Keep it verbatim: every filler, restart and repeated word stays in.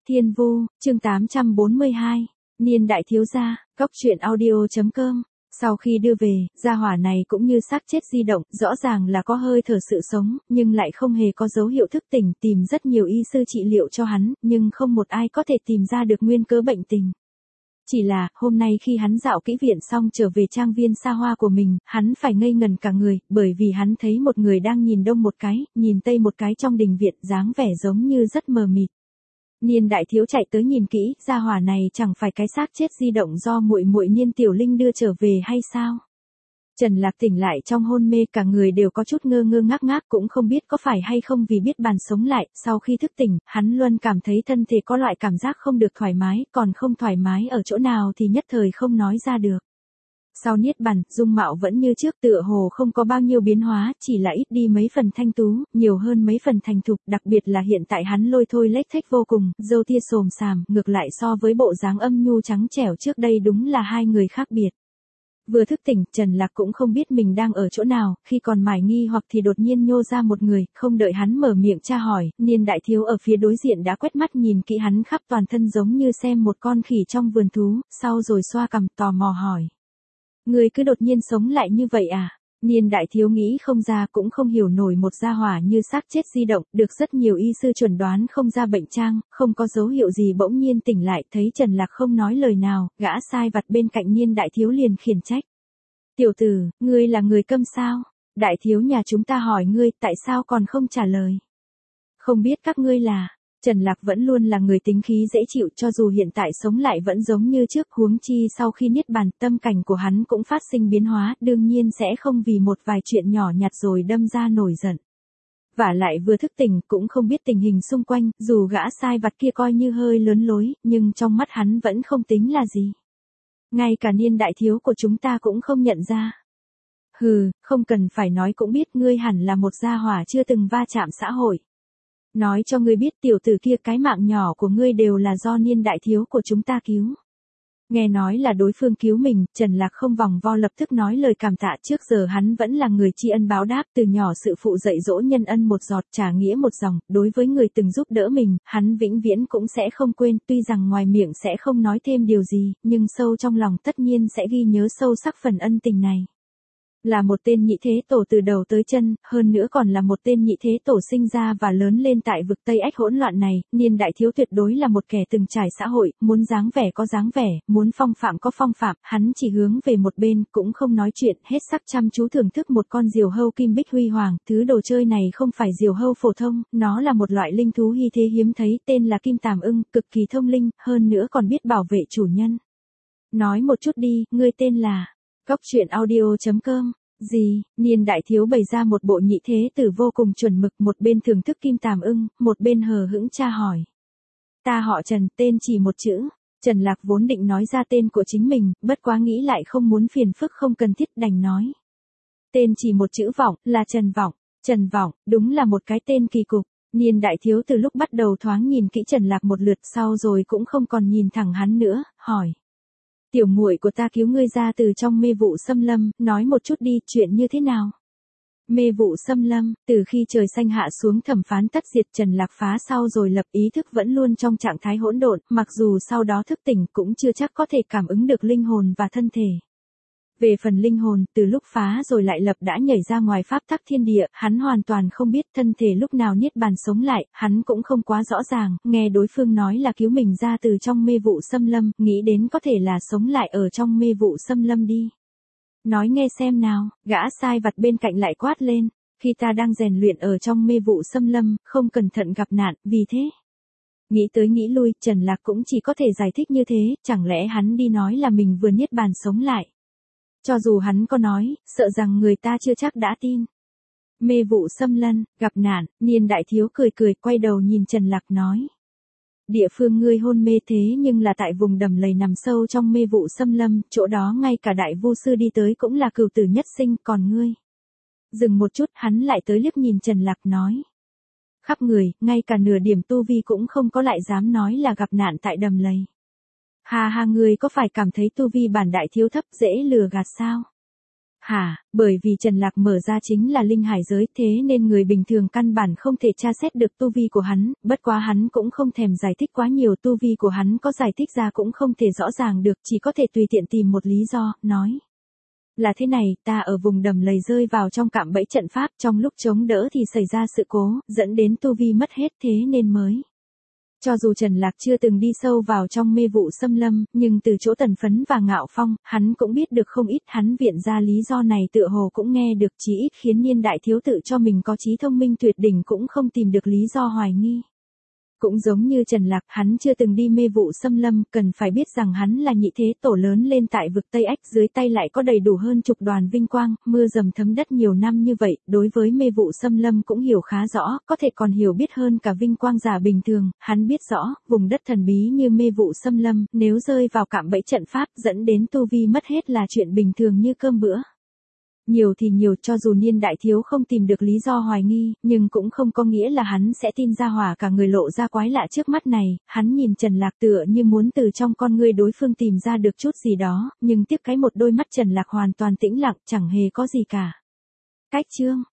Thiên Vu, chương tám trăm bốn mươi hai, Niên đại thiếu gia, Cóc truyện audio chấm com. Sau khi đưa về, gia hỏa này cũng như xác chết di động, rõ ràng là có hơi thở sự sống, nhưng lại không hề có dấu hiệu thức tỉnh, tìm rất nhiều y sư trị liệu cho hắn, nhưng không một ai có thể tìm ra được nguyên cớ bệnh tình. Chỉ là, hôm nay khi hắn dạo kỹ viện xong trở về trang viên xa hoa của mình, hắn phải ngây ngần cả người, bởi vì hắn thấy một người đang nhìn đông một cái, nhìn tây một cái trong đình viện, dáng vẻ giống như rất mờ mịt. Niên đại thiếu chạy tới nhìn kỹ, gia hỏa này chẳng phải cái xác chết di động do muội muội Niên Tiểu Linh đưa trở về hay sao? Trần Lạc tỉnh lại trong hôn mê, cả người đều có chút ngơ ngơ ngác ngác, cũng không biết có phải hay không vì biết bàn sống lại, sau khi thức tỉnh, hắn luôn cảm thấy thân thể có loại cảm giác không được thoải mái, còn không thoải mái ở chỗ nào thì nhất thời không nói ra được. Sau niết bàn, dung mạo vẫn như trước, tựa hồ không có bao nhiêu biến hóa, chỉ là ít đi mấy phần thanh tú, nhiều hơn mấy phần thành thục, đặc biệt là hiện tại hắn lôi thôi lếch thếch vô cùng, râu tia xồm xàm, ngược lại so với bộ dáng âm nhu trắng trẻo trước đây đúng là hai người khác biệt. Vừa thức tỉnh, Trần Lạc cũng không biết mình đang ở chỗ nào, khi còn mải nghi hoặc thì đột nhiên nhô ra một người, không đợi hắn mở miệng tra hỏi, Niên đại thiếu ở phía đối diện đã quét mắt nhìn kỹ hắn khắp toàn thân giống như xem một con khỉ trong vườn thú, sau rồi xoa cằm tò mò hỏi. Người cứ đột nhiên sống lại như vậy à? Niên đại thiếu nghĩ không ra cũng không hiểu nổi một gia hỏa như xác chết di động, được rất nhiều y sư chuẩn đoán không ra bệnh trang, không có dấu hiệu gì bỗng nhiên tỉnh lại, thấy Trần Lạc không nói lời nào, gã sai vặt bên cạnh Niên đại thiếu liền khiển trách. Tiểu tử, ngươi là người câm sao? Đại thiếu nhà chúng ta hỏi ngươi, tại sao còn không trả lời? Không biết các ngươi là... Trần Lạc vẫn luôn là người tính khí dễ chịu, cho dù hiện tại sống lại vẫn giống như trước, huống chi sau khi niết bàn, tâm cảnh của hắn cũng phát sinh biến hóa, đương nhiên sẽ không vì một vài chuyện nhỏ nhặt rồi đâm ra nổi giận. Vả lại vừa thức tỉnh, cũng không biết tình hình xung quanh, dù gã sai vặt kia coi như hơi lớn lối, nhưng trong mắt hắn vẫn không tính là gì. Ngay cả Niên đại thiếu của chúng ta cũng không nhận ra. Hừ, không cần phải nói cũng biết ngươi hẳn là một gia hỏa chưa từng va chạm xã hội. Nói cho ngươi biết, tiểu tử kia, cái mạng nhỏ của ngươi đều là do Niên đại thiếu của chúng ta cứu. Nghe nói là đối phương cứu mình, Trần Lạc không vòng vo lập tức nói lời cảm tạ, trước giờ hắn vẫn là người tri ân báo đáp, từ nhỏ sự phụ dạy dỗ nhân ân một giọt, trả nghĩa một dòng, đối với người từng giúp đỡ mình, hắn vĩnh viễn cũng sẽ không quên, tuy rằng ngoài miệng sẽ không nói thêm điều gì, nhưng sâu trong lòng tất nhiên sẽ ghi nhớ sâu sắc phần ân tình này. Là một tên nhị thế tổ từ đầu tới chân, hơn nữa còn là một tên nhị thế tổ sinh ra và lớn lên tại vực Tây Ách hỗn loạn này, Niên đại thiếu tuyệt đối là một kẻ từng trải xã hội, muốn dáng vẻ có dáng vẻ, muốn phong phạm có phong phạm, hắn chỉ hướng về một bên, cũng không nói chuyện, hết sắc chăm chú thưởng thức một con diều hâu kim bích huy hoàng, thứ đồ chơi này không phải diều hâu phổ thông, nó là một loại linh thú hy thế hiếm thấy, tên là kim tàm ưng, cực kỳ thông linh, hơn nữa còn biết bảo vệ chủ nhân. Nói một chút đi, ngươi tên là... Cóc truyện audio chấm com. Gì? Niên đại thiếu bày ra một bộ nhị thế tử vô cùng chuẩn mực, một bên thưởng thức kim tàm ưng, một bên hờ hững tra hỏi. Ta họ Trần, tên chỉ một chữ. Trần Lạc vốn định nói ra tên của chính mình, bất quá nghĩ lại không muốn phiền phức không cần thiết, đành nói. Tên chỉ một chữ Vọng, là Trần Vọng. Trần Vọng, đúng là một cái tên kỳ cục. Niên đại thiếu từ lúc bắt đầu thoáng nhìn kỹ Trần Lạc một lượt, sau rồi cũng không còn nhìn thẳng hắn nữa, hỏi. Tiểu muội của ta cứu ngươi ra từ trong mê vụ xâm lâm, nói một chút đi, chuyện như thế nào? Mê vụ xâm lâm, từ khi trời xanh hạ xuống thẩm phán tất diệt, Trần Lạc phá sau rồi lập, ý thức vẫn luôn trong trạng thái hỗn độn, mặc dù sau đó thức tỉnh cũng chưa chắc có thể cảm ứng được linh hồn và thân thể. Về phần linh hồn, từ lúc phá rồi lại lập đã nhảy ra ngoài pháp tắc thiên địa, hắn hoàn toàn không biết, thân thể lúc nào niết bàn sống lại, hắn cũng không quá rõ ràng, nghe đối phương nói là cứu mình ra từ trong mê vụ xâm lâm, nghĩ đến có thể là sống lại ở trong mê vụ xâm lâm đi. Nói nghe xem nào, gã sai vặt bên cạnh lại quát lên, khi ta đang rèn luyện ở trong mê vụ xâm lâm, không cẩn thận gặp nạn, vì thế. Nghĩ tới nghĩ lui, Trần Lạc cũng chỉ có thể giải thích như thế, chẳng lẽ hắn đi nói là mình vừa niết bàn sống lại. Cho dù hắn có nói, sợ rằng người ta chưa chắc đã tin. Mê vụ xâm lâm, gặp nạn, Niên đại thiếu cười cười, quay đầu nhìn Trần Lạc nói. Địa phương ngươi hôn mê thế nhưng là tại vùng đầm lầy nằm sâu trong mê vụ xâm lâm, chỗ đó ngay cả đại vu sư đi tới cũng là cửu tử nhất sinh, còn ngươi. Dừng một chút, hắn lại tới liếc nhìn Trần Lạc nói. Khắp người, ngay cả nửa điểm tu vi cũng không có, lại dám nói là gặp nạn tại đầm lầy. Hà hà, ngươi có phải cảm thấy tu vi bản đại thiếu thấp, dễ lừa gạt sao? Hả, bởi vì Trần Lạc mở ra chính là linh hải giới, thế nên người bình thường căn bản không thể tra xét được tu vi của hắn, bất quá hắn cũng không thèm giải thích quá nhiều, tu vi của hắn có giải thích ra cũng không thể rõ ràng được, chỉ có thể tùy tiện tìm một lý do, nói. Là thế này, ta ở vùng đầm lầy rơi vào trong cạm bẫy trận pháp, trong lúc chống đỡ thì xảy ra sự cố, dẫn đến tu vi mất hết, thế nên mới. Cho dù Trần Lạc chưa từng đi sâu vào trong mê vụ xâm lâm, nhưng từ chỗ Tần Phấn và Ngạo Phong, hắn cũng biết được không ít, hắn viện ra lý do này tựa hồ cũng nghe được, chí ít khiến Niên đại thiếu tự cho mình có trí thông minh tuyệt đỉnh cũng không tìm được lý do hoài nghi. Cũng giống như Trần Lạc, hắn chưa từng đi mê vụ xâm lâm, cần phải biết rằng hắn là nhị thế tổ lớn lên tại vực Tây Ách, dưới tay lại có đầy đủ hơn chục đoàn vinh quang, mưa dầm thấm đất nhiều năm như vậy, đối với mê vụ xâm lâm cũng hiểu khá rõ, có thể còn hiểu biết hơn cả vinh quang giả bình thường, hắn biết rõ, vùng đất thần bí như mê vụ xâm lâm, nếu rơi vào cạm bẫy trận pháp dẫn đến tu vi mất hết là chuyện bình thường như cơm bữa. Nhiều thì nhiều, cho dù Niên đại thiếu không tìm được lý do hoài nghi, nhưng cũng không có nghĩa là hắn sẽ tin ra hỏa cả người lộ ra quái lạ trước mắt này, hắn nhìn Trần Lạc tựa như muốn từ trong con ngươi đối phương tìm ra được chút gì đó, nhưng tiếc cái một đôi mắt Trần Lạc hoàn toàn tĩnh lặng, chẳng hề có gì cả. Cách chương